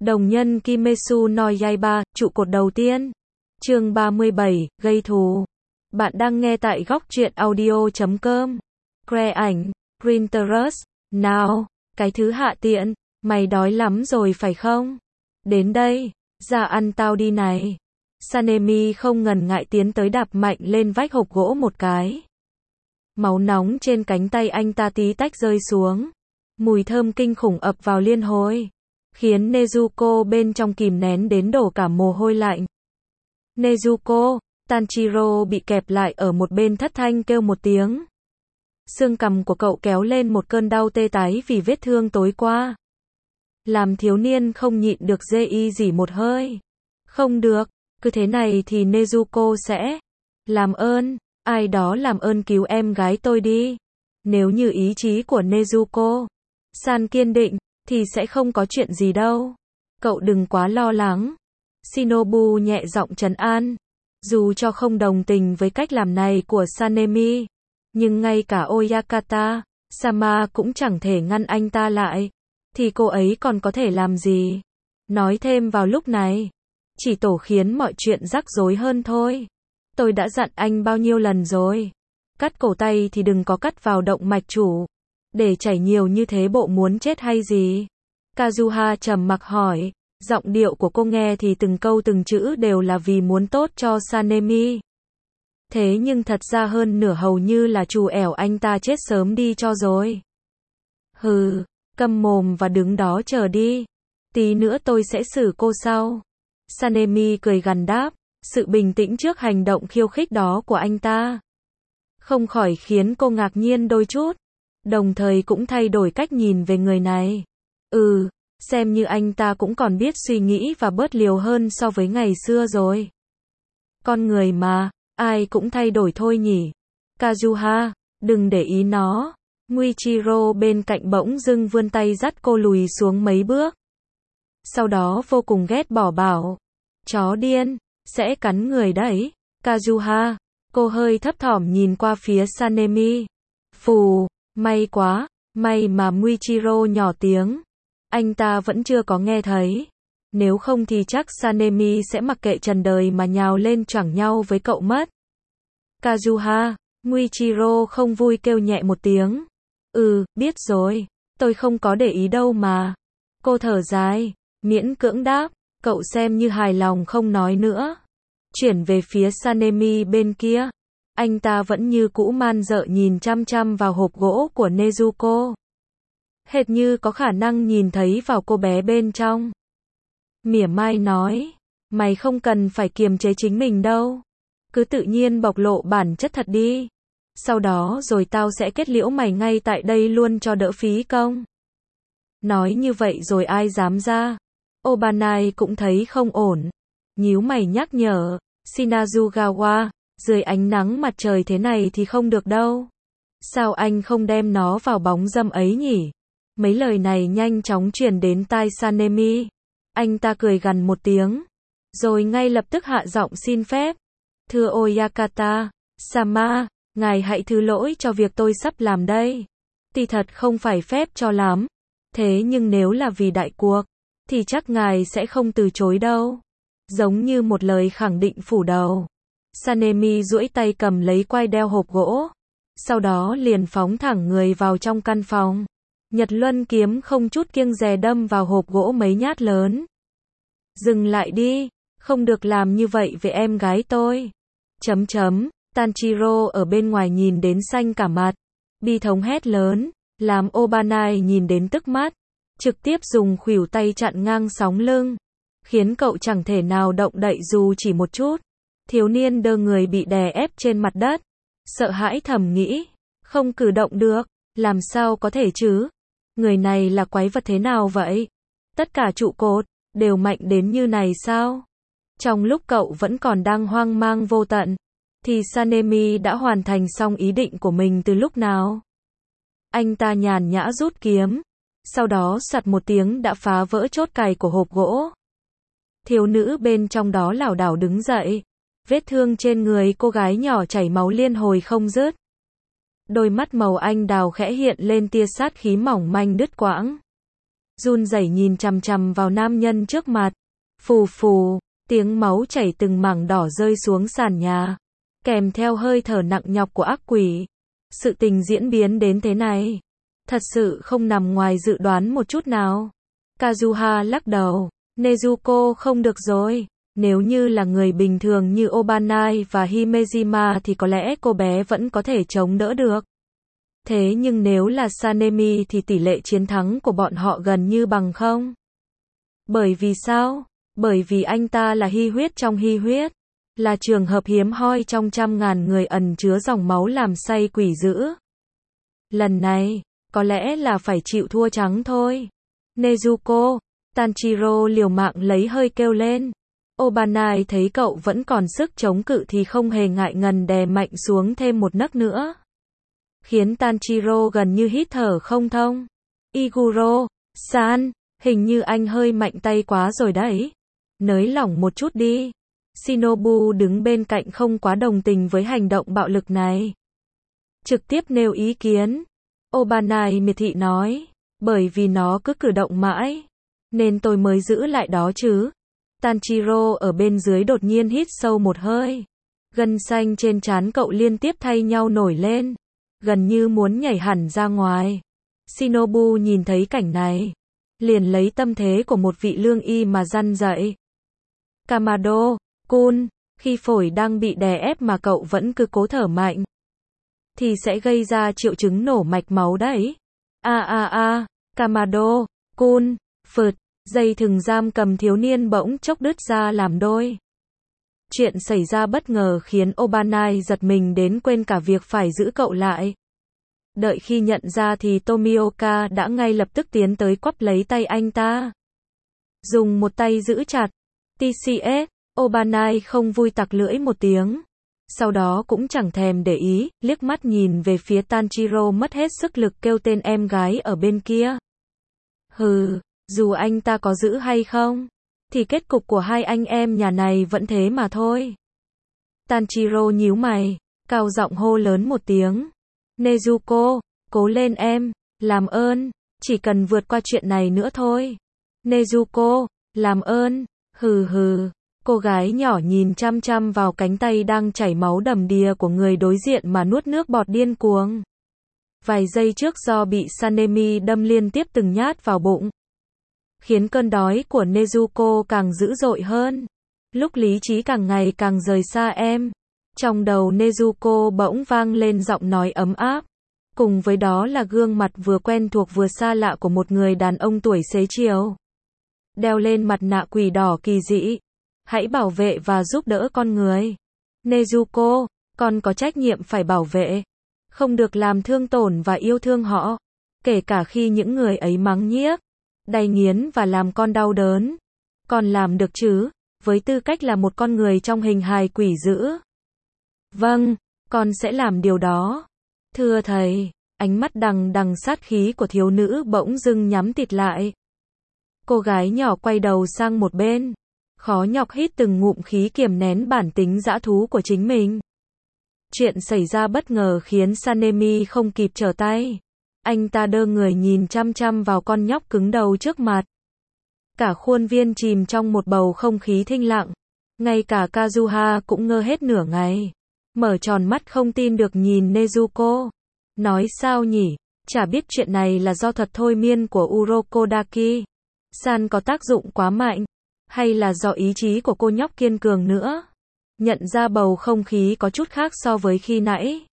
Đồng nhân Kimetsu no Yaiba, trụ cột đầu tiên. Chương 37, gây thù. Bạn đang nghe tại góc truyện audio.com. Khoe ảnh, Pinterest, nào, cái thứ hạ tiện, mày đói lắm rồi phải không? Đến đây, ra ăn tao đi này. Sanemi không ngần ngại tiến tới đạp mạnh lên vách hộp gỗ một cái. Máu nóng trên cánh tay anh ta tí tách rơi xuống. Mùi thơm kinh khủng ập vào liên hồi, khiến Nezuko bên trong kìm nén đến đổ cả mồ hôi lạnh. Nezuko, Tanjiro bị kẹp lại ở một bên thất thanh kêu một tiếng. Xương cằm của cậu kéo lên một cơn đau tê tái vì vết thương tối qua. Làm thiếu niên không nhịn được rê y rỉ một hơi. Không được, cứ thế này thì Nezuko sẽ... Làm ơn, ai đó làm ơn cứu em gái tôi đi. Nếu như ý chí của Nezuko san kiên định, thì sẽ không có chuyện gì đâu. Cậu đừng quá lo lắng. Shinobu nhẹ giọng trấn an. Dù cho không đồng tình với cách làm này của Sanemi, nhưng ngay cả Oyakata Sama cũng chẳng thể ngăn anh ta lại. Thì cô ấy còn có thể làm gì? Nói thêm vào lúc này, chỉ tổ khiến mọi chuyện rắc rối hơn thôi. Tôi đã dặn anh bao nhiêu lần rồi. Cắt cổ tay thì đừng có cắt vào động mạch chủ. Để chảy nhiều như thế bộ muốn chết hay gì? Kazuha trầm mặc hỏi. Giọng điệu của cô nghe thì từng câu từng chữ đều là vì muốn tốt cho Sanemi. Thế nhưng thật ra hơn nửa hầu như là trù ẻo anh ta chết sớm đi cho rồi. Hừ, câm mồm và đứng đó chờ đi. Tí nữa tôi sẽ xử cô sau. Sanemi cười gằn đáp. Sự bình tĩnh trước hành động khiêu khích đó của anh ta không khỏi khiến cô ngạc nhiên đôi chút, đồng thời cũng thay đổi cách nhìn về người này. Xem như anh ta cũng còn biết suy nghĩ và bớt liều hơn so với ngày xưa rồi. Con người mà, ai cũng thay đổi thôi nhỉ. Kazuha, đừng để ý nó. Muichiro bên cạnh bỗng dưng vươn tay dắt cô lùi xuống mấy bước. Sau đó vô cùng ghét bỏ bảo. Chó điên, sẽ cắn người đấy. Kazuha, cô hơi thấp thỏm nhìn qua phía Sanemi. Phù, may quá, may mà Muichiro nhỏ tiếng. Anh ta vẫn chưa có nghe thấy. Nếu không thì chắc Sanemi sẽ mặc kệ trần đời mà nhào lên choảng nhau với cậu mất. Kazuha, Muichiro không vui kêu nhẹ một tiếng. Biết rồi, tôi không có để ý đâu mà. Cô thở dài, miễn cưỡng đáp, cậu xem như hài lòng không nói nữa. Chuyển về phía Sanemi bên kia. Anh ta vẫn như cũ man dợ nhìn chăm chăm vào hộp gỗ của Nezuko. Hệt như có khả năng nhìn thấy vào cô bé bên trong. Mỉa mai nói, mày không cần phải kiềm chế chính mình đâu. Cứ tự nhiên bộc lộ bản chất thật đi. Sau đó rồi tao sẽ kết liễu mày ngay tại đây luôn cho đỡ phí công. Nói như vậy rồi ai dám ra. Obanai cũng thấy không ổn. Nhíu mày nhắc nhở, Shinazugawa, dưới ánh nắng mặt trời thế này thì không được đâu. Sao anh không đem nó vào bóng râm ấy nhỉ? Mấy lời này nhanh chóng truyền đến tai Sanemi. Anh ta cười gằn một tiếng, rồi ngay lập tức hạ giọng xin phép. Thưa Oyakata Sama, ngài hãy thứ lỗi cho việc tôi sắp làm đây. Thì thật không phải phép cho lắm. Thế nhưng nếu là vì đại cuộc, thì chắc ngài sẽ không từ chối đâu. Giống như một lời khẳng định phủ đầu. Sanemi duỗi tay cầm lấy quai đeo hộp gỗ. Sau đó liền phóng thẳng người vào trong căn phòng. Nhật Luân kiếm không chút kiêng dè đâm vào hộp gỗ mấy nhát lớn. Dừng lại đi, không được làm như vậy với em gái tôi. Tanjiro ở bên ngoài nhìn đến xanh cả mặt. Bi thống hét lớn, làm Obanai nhìn đến tức mắt. Trực tiếp dùng khuỷu tay chặn ngang sóng lưng. Khiến cậu chẳng thể nào động đậy dù chỉ một chút. Thiếu niên đơ người bị đè ép trên mặt đất. Sợ hãi thầm nghĩ, không cử động được, làm sao có thể chứ? Người này là quái vật thế nào vậy? Tất cả trụ cột đều mạnh đến như này sao? Trong lúc cậu vẫn còn đang hoang mang vô tận, thì Sanemi đã hoàn thành xong ý định của mình từ lúc nào? Anh ta nhàn nhã rút kiếm, sau đó soạt một tiếng đã phá vỡ chốt cài của hộp gỗ. Thiếu nữ bên trong đó lảo đảo đứng dậy. Vết thương trên người cô gái nhỏ chảy máu liên hồi không dứt. Đôi mắt màu anh đào khẽ hiện lên tia sát khí mỏng manh đứt quãng. run rẩy nhìn chằm chằm vào nam nhân trước mặt. Phù phù, tiếng máu chảy từng mảng đỏ rơi xuống sàn nhà, kèm theo hơi thở nặng nhọc của ác quỷ. Sự tình diễn biến đến thế này, thật sự không nằm ngoài dự đoán một chút nào. Kazuha lắc đầu, Nezuko không được rồi. Nếu như là người bình thường như Obanai và Himejima thì có lẽ cô bé vẫn có thể chống đỡ được. Thế nhưng nếu là Sanemi thì tỷ lệ chiến thắng của bọn họ gần như bằng không. Bởi vì sao? Bởi vì anh ta là hy huyết trong hy huyết, là trường hợp hiếm hoi trong trăm ngàn người ẩn chứa dòng máu làm say quỷ dữ. Lần này, có lẽ là phải chịu thua trắng thôi. Nezuko, Tanjiro liều mạng lấy hơi kêu lên. Obanai thấy cậu vẫn còn sức chống cự thì không hề ngại ngần đè mạnh xuống thêm một nấc nữa, khiến Tanjiro gần như hít thở không thông. Iguro-san, hình như anh hơi mạnh tay quá rồi đấy. Nới lỏng một chút đi. Shinobu đứng bên cạnh không quá đồng tình với hành động bạo lực này, trực tiếp nêu ý kiến. Obanai miệt thị nói, bởi vì nó cứ cử động mãi, nên tôi mới giữ lại đó chứ. Tanjiro ở bên dưới đột nhiên hít sâu một hơi. Gân xanh trên trán cậu liên tiếp thay nhau nổi lên, gần như muốn nhảy hẳn ra ngoài. Shinobu nhìn thấy cảnh này, liền lấy tâm thế của một vị lương y mà răn dạy. Kamado-kun, khi phổi đang bị đè ép mà cậu vẫn cứ cố thở mạnh, thì sẽ gây ra triệu chứng nổ mạch máu đấy. Kamado-kun, phượt, dây thừng giam cầm thiếu niên bỗng chốc đứt ra làm đôi. Chuyện xảy ra bất ngờ khiến Obanai giật mình đến quên cả việc phải giữ cậu lại. Đợi khi nhận ra thì Tomioka đã ngay lập tức tiến tới quắp lấy tay anh ta, dùng một tay giữ chặt. TCS, Obanai không vui tặc lưỡi một tiếng. Sau đó cũng chẳng thèm để ý, liếc mắt nhìn về phía Tanjiro mất hết sức lực kêu tên em gái ở bên kia. Hừ, dù anh ta có giữ hay không, thì kết cục của hai anh em nhà này vẫn thế mà thôi. Tanjiro nhíu mày, cao giọng hô lớn một tiếng. Nezuko, cố lên em, làm ơn, chỉ cần vượt qua chuyện này nữa thôi. Nezuko, làm ơn, hừ hừ. Cô gái nhỏ nhìn chăm chăm vào cánh tay đang chảy máu đầm đìa của người đối diện mà nuốt nước bọt điên cuồng. Vài giây trước do bị Sanemi đâm liên tiếp từng nhát vào bụng, khiến cơn đói của Nezuko càng dữ dội hơn. Lúc lý trí càng ngày càng rời xa em, trong đầu Nezuko bỗng vang lên giọng nói ấm áp, cùng với đó là gương mặt vừa quen thuộc vừa xa lạ của một người đàn ông tuổi xế chiều, đeo lên mặt nạ quỷ đỏ kỳ dị. Hãy bảo vệ và giúp đỡ con người. Nezuko, con có trách nhiệm phải bảo vệ, không được làm thương tổn và yêu thương họ, kể cả khi những người ấy mắng nhiếc, đày nghiến và làm con đau đớn. Con làm được chứ, với tư cách là một con người trong hình hài quỷ dữ. Vâng, con sẽ làm điều đó. Thưa thầy, ánh mắt đằng đằng sát khí của thiếu nữ bỗng dưng nhắm tịt lại. Cô gái nhỏ quay đầu sang một bên, khó nhọc hít từng ngụm khí kiềm nén bản tính dã thú của chính mình. Chuyện xảy ra bất ngờ khiến Sanemi không kịp trở tay. Anh ta đơ người nhìn chăm chăm vào con nhóc cứng đầu trước mặt. Cả khuôn viên chìm trong một bầu không khí thinh lặng. Ngay cả Kazuha cũng ngơ hết nửa ngày, mở tròn mắt không tin được nhìn Nezuko. Nói sao nhỉ? Chả biết chuyện này là do thuật thôi miên của Urokodaki san có tác dụng quá mạnh, hay là do ý chí của cô nhóc kiên cường nữa. Nhận ra bầu không khí có chút khác so với khi nãy,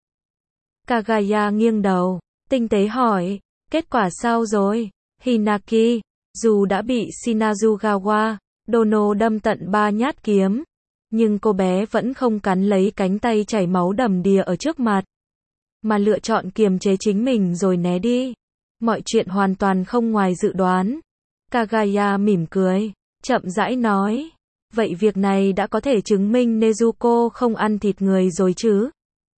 Kagaya nghiêng đầu, tinh tế hỏi, kết quả sao rồi? Hinaki, dù đã bị Shinazugawa Dono đâm tận 3 nhát kiếm, nhưng cô bé vẫn không cắn lấy cánh tay chảy máu đầm đìa ở trước mặt, mà lựa chọn kiềm chế chính mình rồi né đi. Mọi chuyện hoàn toàn không ngoài dự đoán. Kagaya mỉm cười, chậm rãi nói, vậy việc này đã có thể chứng minh Nezuko không ăn thịt người rồi chứ?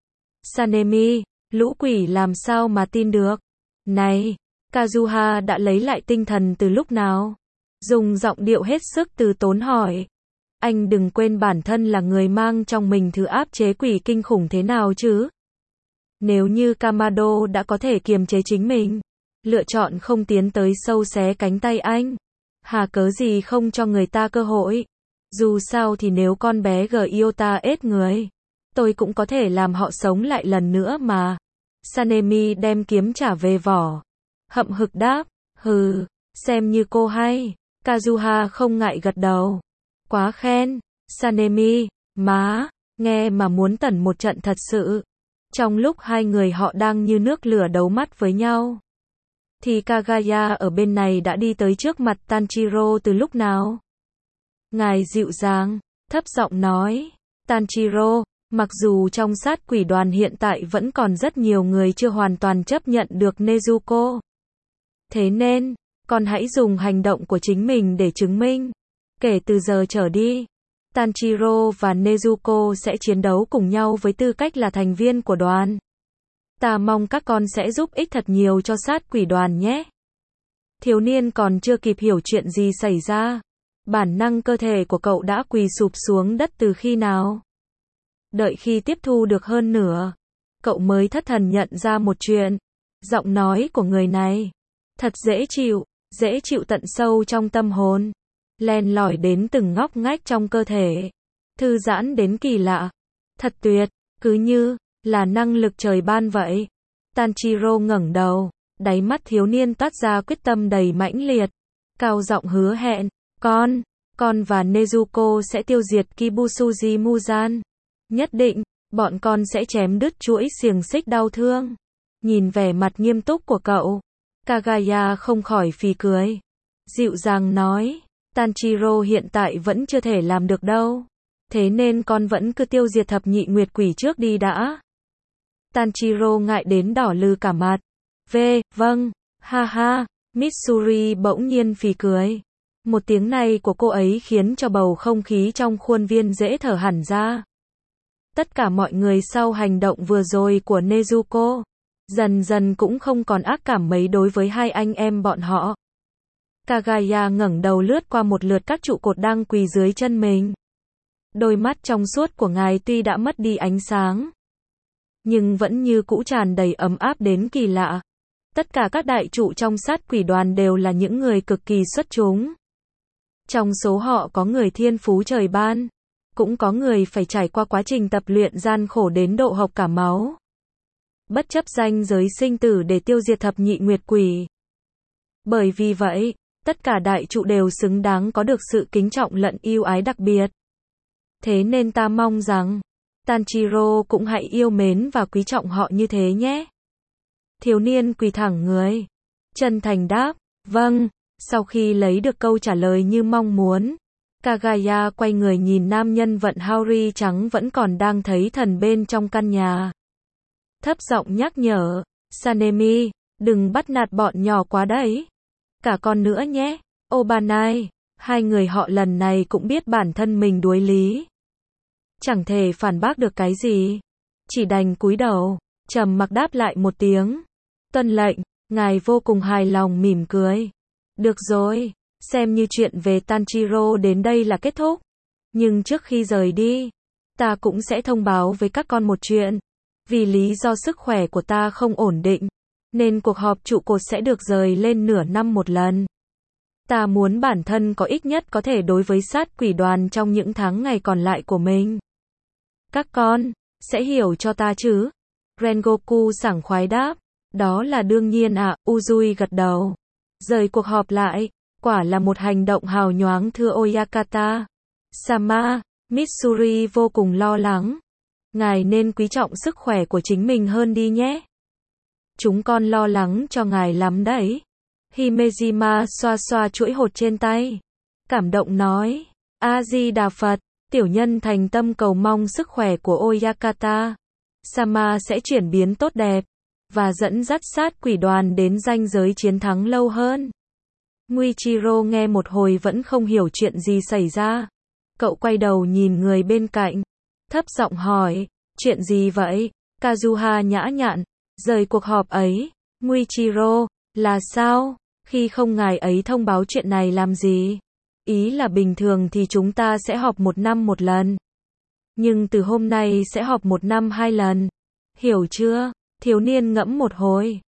Sanemi, lũ quỷ làm sao mà tin được? Này, Kazuha đã lấy lại tinh thần từ lúc nào? Dùng giọng điệu hết sức từ tốn hỏi. Anh đừng quên bản thân là người mang trong mình thứ áp chế quỷ kinh khủng thế nào chứ? Nếu như Kamado đã có thể kiềm chế chính mình, lựa chọn không tiến tới sâu xé cánh tay anh. Hà cớ gì không cho người ta cơ hội? Dù sao thì nếu con bé Gyota ết người, tôi cũng có thể làm họ sống lại lần nữa mà. Sanemi đem kiếm trả về vỏ. Hậm hực đáp, hừ, xem như cô hay. Kazuha không ngại gật đầu. Quá khen, Sanemi, má, nghe mà muốn tẩn một trận thật sự. Trong lúc hai người họ đang như nước lửa đấu mắt với nhau, thì Kagaya ở bên này đã đi tới trước mặt Tanjiro từ lúc nào. Ngài dịu dàng, thấp giọng nói, Tanjiro, mặc dù trong sát quỷ đoàn hiện tại vẫn còn rất nhiều người chưa hoàn toàn chấp nhận được Nezuko. Thế nên, con hãy dùng hành động của chính mình để chứng minh. Kể từ giờ trở đi, Tanjiro và Nezuko sẽ chiến đấu cùng nhau với tư cách là thành viên của đoàn. Ta mong các con sẽ giúp ích thật nhiều cho sát quỷ đoàn nhé. Thiếu niên còn chưa kịp hiểu chuyện gì xảy ra. Bản năng cơ thể của cậu đã quỳ sụp xuống đất từ khi nào. Đợi khi tiếp thu được hơn nửa, cậu mới thất thần nhận ra một chuyện. Giọng nói của người này thật dễ chịu tận sâu trong tâm hồn, len lỏi đến từng ngóc ngách trong cơ thể, thư giãn đến kỳ lạ, thật tuyệt, cứ như là năng lực trời ban vậy. Tanjiro ngẩng đầu, đáy mắt thiếu niên toát ra quyết tâm đầy mãnh liệt, cao giọng hứa hẹn, con và Nezuko sẽ tiêu diệt Kibusuji Muzan. Nhất định, bọn con sẽ chém đứt chuỗi xiềng xích đau thương. Nhìn vẻ mặt nghiêm túc của cậu, Kagaya không khỏi phì cười. Dịu dàng nói, Tanjiro hiện tại vẫn chưa thể làm được đâu. Thế nên con vẫn cứ tiêu diệt thập nhị nguyệt quỷ trước đi đã. Tanjiro ngại đến đỏ lừ cả mặt. Vâng, ha ha, Mitsuri bỗng nhiên phì cười. Một tiếng này của cô ấy khiến cho bầu không khí trong khuôn viên dễ thở hẳn ra. Tất cả mọi người sau hành động vừa rồi của Nezuko, dần dần cũng không còn ác cảm mấy đối với hai anh em bọn họ. Kagaya ngẩng đầu lướt qua một lượt các trụ cột đang quỳ dưới chân mình. Đôi mắt trong suốt của ngài tuy đã mất đi ánh sáng, nhưng vẫn như cũ tràn đầy ấm áp đến kỳ lạ. Tất cả các đại trụ trong sát quỷ đoàn đều là những người cực kỳ xuất chúng. Trong số họ có người thiên phú trời ban, cũng có người phải trải qua quá trình tập luyện gian khổ đến độ hộc cả máu. Bất chấp ranh giới sinh tử để tiêu diệt thập nhị nguyệt quỷ. Bởi vì vậy, tất cả đại trụ đều xứng đáng có được sự kính trọng lẫn yêu ái đặc biệt. Thế nên ta mong rằng, Tanjiro cũng hãy yêu mến và quý trọng họ như thế nhé. Thiếu niên quỳ thẳng người, chân thành đáp, vâng. Sau khi lấy được câu trả lời như mong muốn, Kagaya quay người nhìn nam nhân vận Haori trắng vẫn còn đang thấy thần bên trong căn nhà. Thấp giọng nhắc nhở, Sanemi, đừng bắt nạt bọn nhỏ quá đấy. Cả con nữa nhé. Obanai, hai người họ lần này cũng biết bản thân mình đuối lý. Chẳng thể phản bác được cái gì. Chỉ đành cúi đầu, trầm mặc đáp lại một tiếng. Tuân lệnh, ngài vô cùng hài lòng mỉm cười. Được rồi, xem như chuyện về Tanjiro đến đây là kết thúc. Nhưng trước khi rời đi, ta cũng sẽ thông báo với các con một chuyện. Vì lý do sức khỏe của ta không ổn định, nên cuộc họp trụ cột sẽ được rời lên nửa năm một lần. Ta muốn bản thân có ích nhất có thể đối với sát quỷ đoàn trong những tháng ngày còn lại của mình. Các con sẽ hiểu cho ta chứ? Rengoku sảng khoái đáp. Đó là đương nhiên ạ, Uzui gật đầu. Rời cuộc họp lại, quả là một hành động hào nhoáng thưa Oyakata. Sama, Mitsuri vô cùng lo lắng. Ngài nên quý trọng sức khỏe của chính mình hơn đi nhé. Chúng con lo lắng cho ngài lắm đấy. Himejima xoa xoa chuỗi hột trên tay. Cảm động nói, A-di-đà Phật, tiểu nhân thành tâm cầu mong sức khỏe của Oyakata Sama sẽ chuyển biến tốt đẹp, và dẫn dắt sát quỷ đoàn đến ranh giới chiến thắng lâu hơn. Muichiro nghe một hồi vẫn không hiểu chuyện gì xảy ra. Cậu quay đầu nhìn người bên cạnh, thấp giọng hỏi, chuyện gì vậy? Kazuha nhã nhặn, rời cuộc họp ấy. Muichiro, là sao? Khi không ngài ấy thông báo chuyện này làm gì? Ý là bình thường thì chúng ta sẽ họp 1 năm 1 lần. Nhưng từ hôm nay sẽ họp 1 năm 2 lần. Hiểu chưa? Thiếu niên ngẫm một hồi.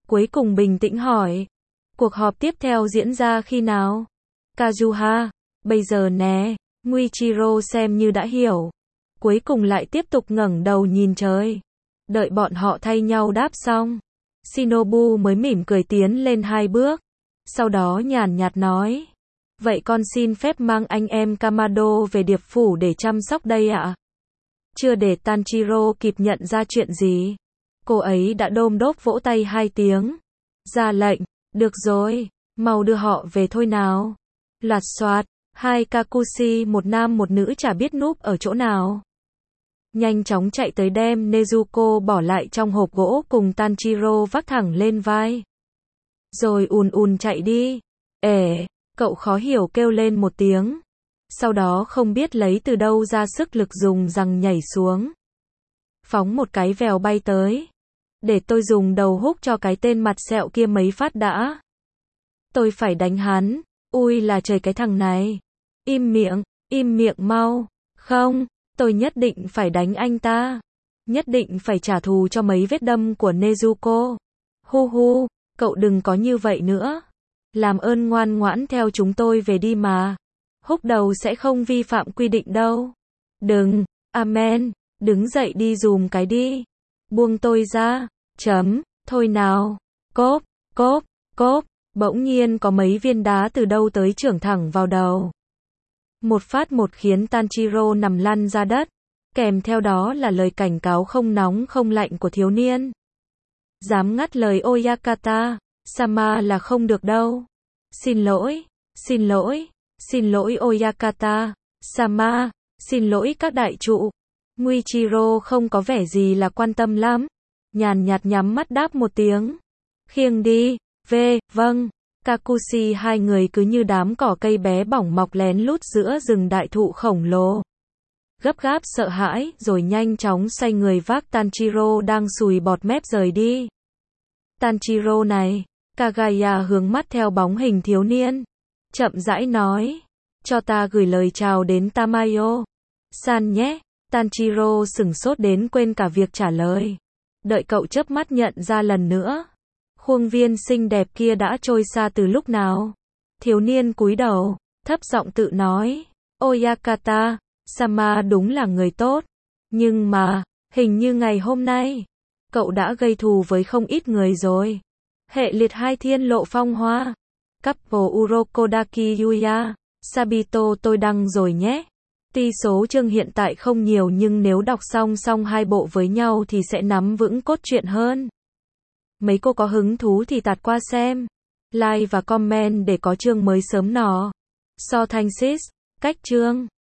cuối cùng bình tĩnh hỏi. Cuộc họp tiếp theo diễn ra khi nào? Kazuha, bây giờ nè. Muichiro xem như đã hiểu. Cuối cùng lại tiếp tục ngẩng đầu nhìn trời. Đợi bọn họ thay nhau đáp xong. Shinobu mới mỉm cười tiến lên 2 bước. Sau đó nhàn nhạt nói. Vậy con xin phép mang anh em Kamado về điệp phủ để chăm sóc đây ạ. Chưa để Tanjiro kịp nhận ra chuyện gì. Cô ấy đã đôm đốp vỗ tay 2 tiếng. Ra lệnh, được rồi, mau đưa họ về thôi nào. Loạt soạt, 2 Kakushi, một nam một nữ chả biết núp ở chỗ nào. Nhanh chóng chạy tới đem Nezuko bỏ lại trong hộp gỗ cùng Tanjiro vác thẳng lên vai. Rồi ùn chạy đi. Cậu khó hiểu kêu lên một tiếng. Sau đó không biết lấy từ đâu ra sức lực dùng rằng nhảy xuống. Phóng một cái vèo bay tới. Để tôi dùng đầu húc cho cái tên mặt sẹo kia mấy phát đã. Tôi phải đánh hắn. Ui là trời cái thằng này. Im miệng mau. Không, tôi nhất định phải đánh anh ta. Nhất định phải trả thù cho mấy vết đâm của Nezuko. Hu, cậu đừng có như vậy nữa. Làm ơn ngoan ngoãn theo chúng tôi về đi mà. Húc đầu sẽ không vi phạm quy định đâu. Đừng, amen, đứng dậy đi dùm cái đi. Buông tôi ra, thôi nào. Cốp, bỗng nhiên có mấy viên đá từ đâu tới chưởng thẳng vào đầu. Một phát một khiến Tanjiro nằm lăn ra đất. Kèm theo đó là lời cảnh cáo không nóng không lạnh của thiếu niên. Dám ngắt lời Oyakata Sama là không được đâu. Xin lỗi Oyakata Sama, xin lỗi các đại trụ. Muichiro không có vẻ gì là quan tâm lắm. Nhàn nhạt nhắm mắt đáp một tiếng. Khiêng đi, vâng. Kakushi 2 người cứ như đám cỏ cây bé bỏng mọc lén lút giữa rừng đại thụ khổng lồ. Gấp gáp sợ hãi rồi nhanh chóng xoay người vác Tanjiro đang sùi bọt mép rời đi. Tanjiro này, Kagaya hướng mắt theo bóng hình thiếu niên. Chậm rãi nói. Cho ta gửi lời chào đến Tamayo san nhé. Tanjiro sửng sốt đến quên cả việc trả lời. Đợi cậu chớp mắt nhận ra lần nữa. Khuôn viên xinh đẹp kia đã trôi xa từ lúc nào. Thiếu niên cúi đầu, thấp giọng tự nói. Oyakata Sama đúng là người tốt. Nhưng mà, hình như ngày hôm nay, cậu đã gây thù với không ít người rồi. Hệ liệt 2 thiên lộ phong hoa. Couple Urokodaki Yuya, Sabito tôi đăng rồi nhé. Tuy số chương hiện tại không nhiều nhưng nếu đọc song 2 bộ với nhau thì sẽ nắm vững cốt truyện hơn. Mấy cô có hứng thú thì tạt qua xem. Like và comment để có chương mới sớm nọ. So thanh sis, cách chương.